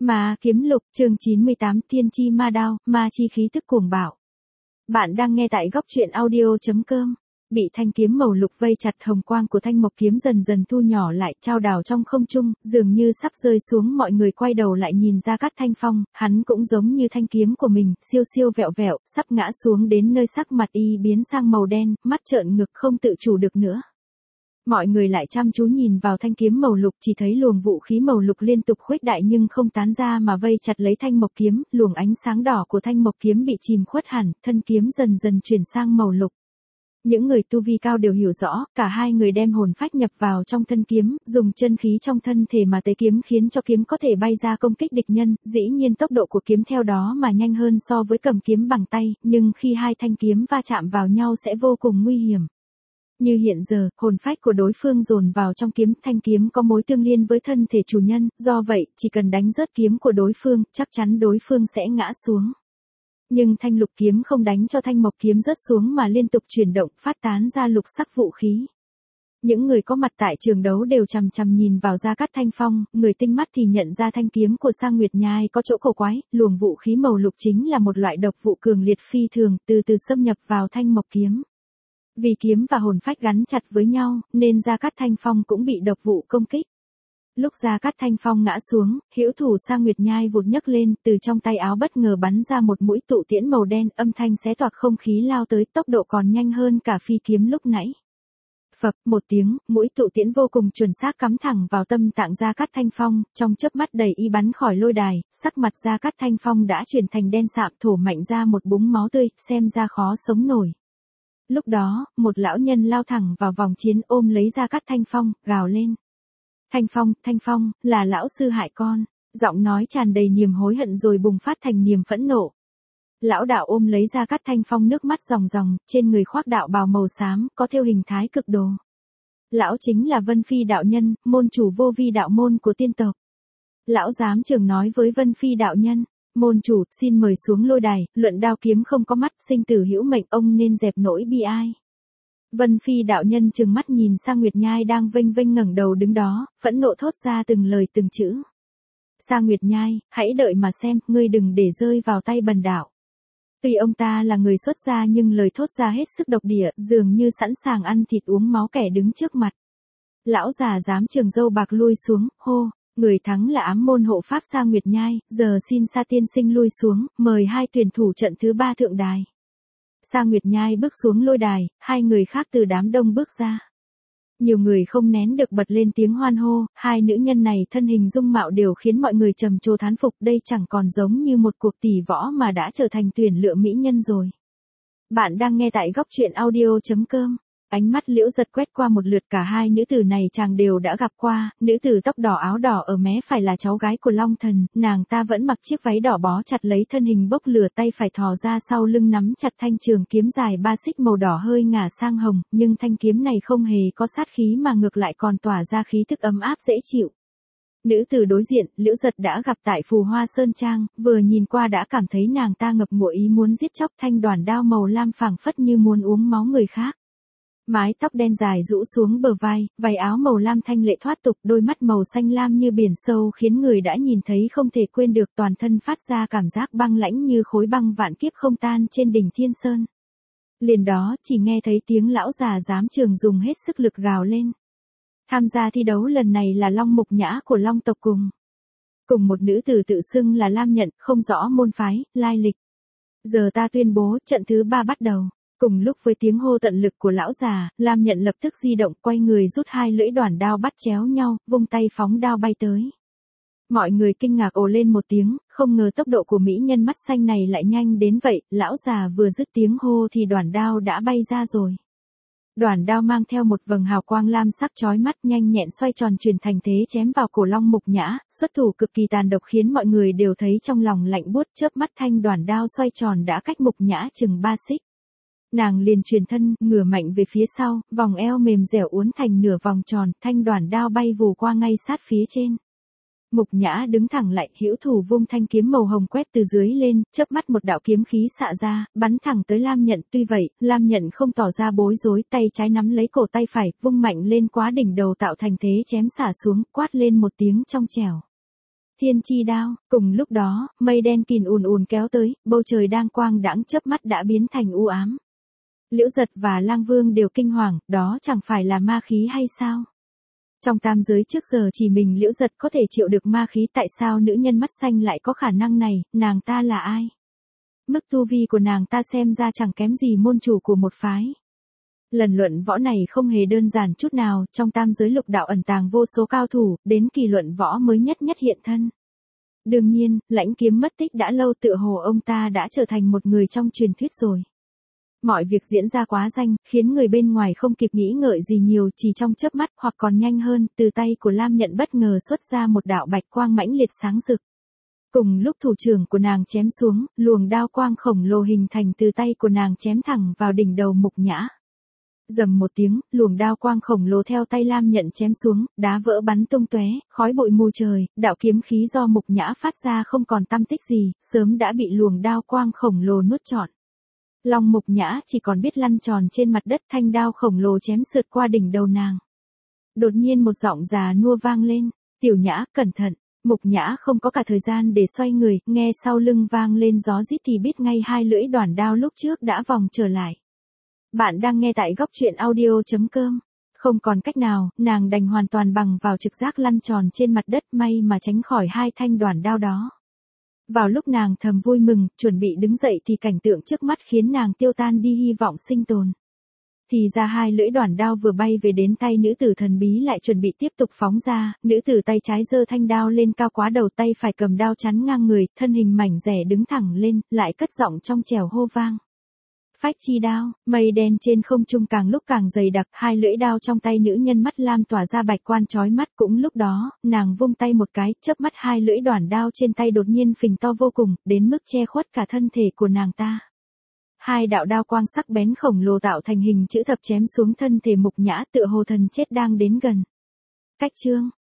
Ma kiếm lục chương 98 Thiên chi ma đao, ma chi khí tức cuồng bạo. Bạn đang nghe tại góc truyện audio.com. Bị thanh kiếm màu lục vây chặt, hồng quang của thanh mộc kiếm dần dần thu nhỏ lại, trao đảo trong không trung, dường như sắp rơi xuống. Mọi người quay đầu lại nhìn Gia Cát Thanh Phong, hắn cũng giống như thanh kiếm của mình, siêu siêu vẹo vẹo, sắp ngã xuống đến nơi sắc mặt y biến sang màu đen, mắt trợn ngực không tự chủ được nữa. Mọi người lại chăm chú nhìn vào thanh kiếm màu lục, chỉ thấy luồng vũ khí màu lục liên tục khuếch đại nhưng không tán ra mà vây chặt lấy thanh mộc kiếm, luồng ánh sáng đỏ của thanh mộc kiếm bị chìm khuất hẳn, thân kiếm dần dần chuyển sang màu lục. Những người tu vi cao đều hiểu rõ, cả hai người đem hồn phách nhập vào trong thân kiếm, dùng chân khí trong thân thể mà tế kiếm khiến cho kiếm có thể bay ra công kích địch nhân, dĩ nhiên tốc độ của kiếm theo đó mà nhanh hơn so với cầm kiếm bằng tay, nhưng khi hai thanh kiếm va chạm vào nhau sẽ vô cùng nguy hiểm. Như hiện giờ, hồn phách của đối phương dồn vào trong kiếm, thanh kiếm có mối tương liên với thân thể chủ nhân, do vậy, chỉ cần đánh rớt kiếm của đối phương, chắc chắn đối phương sẽ ngã xuống. Nhưng thanh lục kiếm không đánh cho thanh mộc kiếm rớt xuống mà liên tục chuyển động, phát tán ra lục sắc vũ khí. Những người có mặt tại trường đấu đều chằm chằm nhìn vào Gia Cát Thanh Phong, người tinh mắt thì nhận ra thanh kiếm của Sang Nguyệt Nhai có chỗ cổ quái, luồng vũ khí màu lục chính là một loại độc vụ cường liệt phi thường, từ từ xâm nhập vào thanh mộc kiếm. Vì kiếm và hồn phách gắn chặt với nhau, nên Gia Cát Thanh Phong cũng bị độc vụ công kích. Lúc Gia Cát Thanh Phong ngã xuống, hữu thủ Sang Nguyệt Nhai vụt nhấc lên, từ trong tay áo bất ngờ bắn ra một mũi tụ tiễn màu đen, âm thanh xé toạc không khí lao tới, tốc độ còn nhanh hơn cả phi kiếm lúc nãy. Phập một tiếng, mũi tụ tiễn vô cùng chuẩn xác cắm thẳng vào tâm tạng Gia Cát Thanh Phong, trong chớp mắt đầy y bắn khỏi lôi đài, sắc mặt Gia Cát Thanh Phong đã chuyển thành đen sạm, thổ mạnh ra một búng máu tươi, xem ra khó sống nổi. Lúc đó, một lão nhân lao thẳng vào vòng chiến ôm lấy Gia Cát Thanh Phong, gào lên. Thanh Phong, là lão sư hại con. Giọng nói tràn đầy niềm hối hận rồi bùng phát thành niềm phẫn nộ. Lão đạo ôm lấy Gia Cát Thanh Phong, nước mắt ròng ròng, trên người khoác đạo bào màu xám, có thêu hình thái cực đồ. Lão chính là Vân Phi đạo nhân, môn chủ Vô Vi đạo môn của tiên tộc. Lão giám trưởng nói với Vân Phi đạo nhân. Môn chủ, xin mời xuống lôi đài, luận đao kiếm không có mắt, sinh tử hữu mệnh, ông nên dẹp nỗi bi ai. Vân Phi đạo nhân trừng mắt nhìn Sang Nguyệt Nhai đang vênh vênh ngẩng đầu đứng đó, phẫn nộ thốt ra từng lời từng chữ. Sang Nguyệt Nhai, hãy đợi mà xem, ngươi đừng để rơi vào tay bần đạo. Tuy ông ta là người xuất gia nhưng lời thốt ra hết sức độc địa, dường như sẵn sàng ăn thịt uống máu kẻ đứng trước mặt. Lão già dám trường râu bạc lui xuống, hô. Người thắng là ám môn hộ pháp Sang Nguyệt Nhai, giờ xin Sa tiên sinh lui xuống, mời hai tuyển thủ trận thứ 3 thượng đài. Sang Nguyệt Nhai bước xuống lôi đài, hai người khác từ đám đông bước ra. Nhiều người không nén được bật lên tiếng hoan hô, hai nữ nhân này thân hình dung mạo đều khiến mọi người trầm trồ thán phục, đây chẳng còn giống như một cuộc tỷ võ mà đã trở thành tuyển lựa mỹ nhân rồi. Bạn đang nghe tại góc truyện audio.com. Ánh mắt Liễu Giật quét qua một lượt, cả hai nữ tử này chàng đều đã gặp qua, nữ tử tóc đỏ áo đỏ ở mé phải là cháu gái của Long Thần, nàng ta vẫn mặc chiếc váy đỏ bó chặt lấy thân hình bốc lửa, tay phải thò ra sau lưng nắm chặt thanh trường kiếm dài 3 xích màu đỏ hơi ngả sang hồng, nhưng thanh kiếm này không hề có sát khí mà ngược lại còn tỏa ra khí thức ấm áp dễ chịu. Nữ tử đối diện, Liễu Giật đã gặp tại Phù Hoa Sơn Trang, vừa nhìn qua đã cảm thấy nàng ta ngập ngụa ý muốn giết chóc, thanh đoản đao màu lam phảng phất như muốn uống máu người khác. Mái tóc đen dài rũ xuống bờ vai, váy áo màu lam thanh lệ thoát tục, đôi mắt màu xanh lam như biển sâu khiến người đã nhìn thấy không thể quên được, toàn thân phát ra cảm giác băng lãnh như khối băng vạn kiếp không tan trên đỉnh Thiên Sơn. Liền đó, chỉ nghe thấy tiếng lão già giám trường dùng hết sức lực gào lên. Tham gia thi đấu lần này là Long Mục Nhã của Long tộc cùng một nữ tử tự xưng là Lam Nhận, không rõ môn phái, lai lịch. Giờ ta tuyên bố, trận thứ 3 bắt đầu. Cùng lúc với tiếng hô tận lực của lão già, Lam Nhận lập tức di động, quay người rút hai lưỡi đoản đao bắt chéo nhau, vung tay phóng đao bay tới. Mọi người kinh ngạc ồ lên một tiếng, không ngờ tốc độ của mỹ nhân mắt xanh này lại nhanh đến vậy, lão già vừa dứt tiếng hô thì đoản đao đã bay ra rồi. Đoản đao mang theo một vầng hào quang lam sắc chói mắt, nhanh nhẹn xoay tròn chuyển thành thế chém vào cổ Long Mục Nhã, xuất thủ cực kỳ tàn độc khiến mọi người đều thấy trong lòng lạnh buốt, chớp mắt thanh đoản đao xoay tròn đã cách Mục Nhã chừng 3 xích. Nàng liền truyền thân, ngửa mạnh về phía sau, vòng eo mềm dẻo uốn thành nửa vòng tròn, thanh đoản đao bay vù qua ngay sát phía trên. Mục Nhã đứng thẳng lại, hữu thủ vung thanh kiếm màu hồng quét từ dưới lên, chớp mắt một đạo kiếm khí xạ ra, bắn thẳng tới Lam Nhận. Tuy vậy, Lam Nhận không tỏ ra bối rối, tay trái nắm lấy cổ tay phải, vung mạnh lên quá đỉnh đầu tạo thành thế chém xả xuống, quát lên một tiếng trong trẻo. Tiên tri đao, cùng lúc đó, mây đen kìn ùn ùn kéo tới, bầu trời đang quang đãng chớp mắt đã biến thành u ám. Liễu Giật và Lang Vương đều kinh hoàng, đó chẳng phải là ma khí hay sao? Trong tam giới trước giờ chỉ mình Liễu Giật có thể chịu được ma khí, tại sao nữ nhân mắt xanh lại có khả năng này, nàng ta là ai? Mức tu vi của nàng ta xem ra chẳng kém gì môn chủ của một phái. Lần luận võ này không hề đơn giản chút nào, trong tam giới lục đạo ẩn tàng vô số cao thủ, đến kỳ luận võ mới nhất hiện thân. Đương nhiên, Lãnh Kiếm mất tích đã lâu, tựa hồ ông ta đã trở thành một người trong truyền thuyết rồi. Mọi việc diễn ra quá nhanh, khiến người bên ngoài không kịp nghĩ ngợi gì nhiều, chỉ trong chớp mắt, hoặc còn nhanh hơn, từ tay của Lam Nhận bất ngờ xuất ra một đạo bạch quang mãnh liệt sáng rực. Cùng lúc thủ trưởng của nàng chém xuống, luồng đao quang khổng lồ hình thành từ tay của nàng chém thẳng vào đỉnh đầu Mục Nhã. Rầm một tiếng, luồng đao quang khổng lồ theo tay Lam Nhận chém xuống, đá vỡ bắn tung tóe, khói bụi mù trời, đạo kiếm khí do Mục Nhã phát ra không còn tăm tích gì, sớm đã bị luồng đao quang khổng lồ nuốt trọn. Lòng Mục Nhã chỉ còn biết lăn tròn trên mặt đất, thanh đao khổng lồ chém sượt qua đỉnh đầu nàng. Đột nhiên một giọng già nua vang lên, "Tiểu Nhã, cẩn thận." Mục Nhã không có cả thời gian để xoay người, nghe sau lưng vang lên gió rít thì biết ngay hai lưỡi đoản đao lúc trước đã vòng trở lại. Bạn đang nghe tại góc truyện audio.com. Không còn cách nào, nàng đành hoàn toàn bằng vào trực giác lăn tròn trên mặt đất, may mà tránh khỏi hai thanh đoản đao đó. Vào lúc nàng thầm vui mừng, chuẩn bị đứng dậy thì cảnh tượng trước mắt khiến nàng tiêu tan đi hy vọng sinh tồn. Thì ra hai lưỡi đoản đao vừa bay về đến tay nữ tử thần bí lại chuẩn bị tiếp tục phóng ra, nữ tử tay trái giơ thanh đao lên cao quá đầu, tay phải cầm đao chắn ngang người, thân hình mảnh dẻ đứng thẳng lên, lại cất giọng trong trẻo hô vang. Phách chi đao, mây đen trên không trung càng lúc càng dày đặc, hai lưỡi đao trong tay nữ nhân mắt lam tỏa ra bạch quang chói mắt, cũng lúc đó, nàng vung tay một cái, chớp mắt hai lưỡi đoản đao trên tay đột nhiên phình to vô cùng, đến mức che khuất cả thân thể của nàng ta. Hai đạo đao quang sắc bén khổng lồ tạo thành hình chữ thập chém xuống thân thể Mục Nhã, tựa hồ thần chết đang đến gần. Cách chương,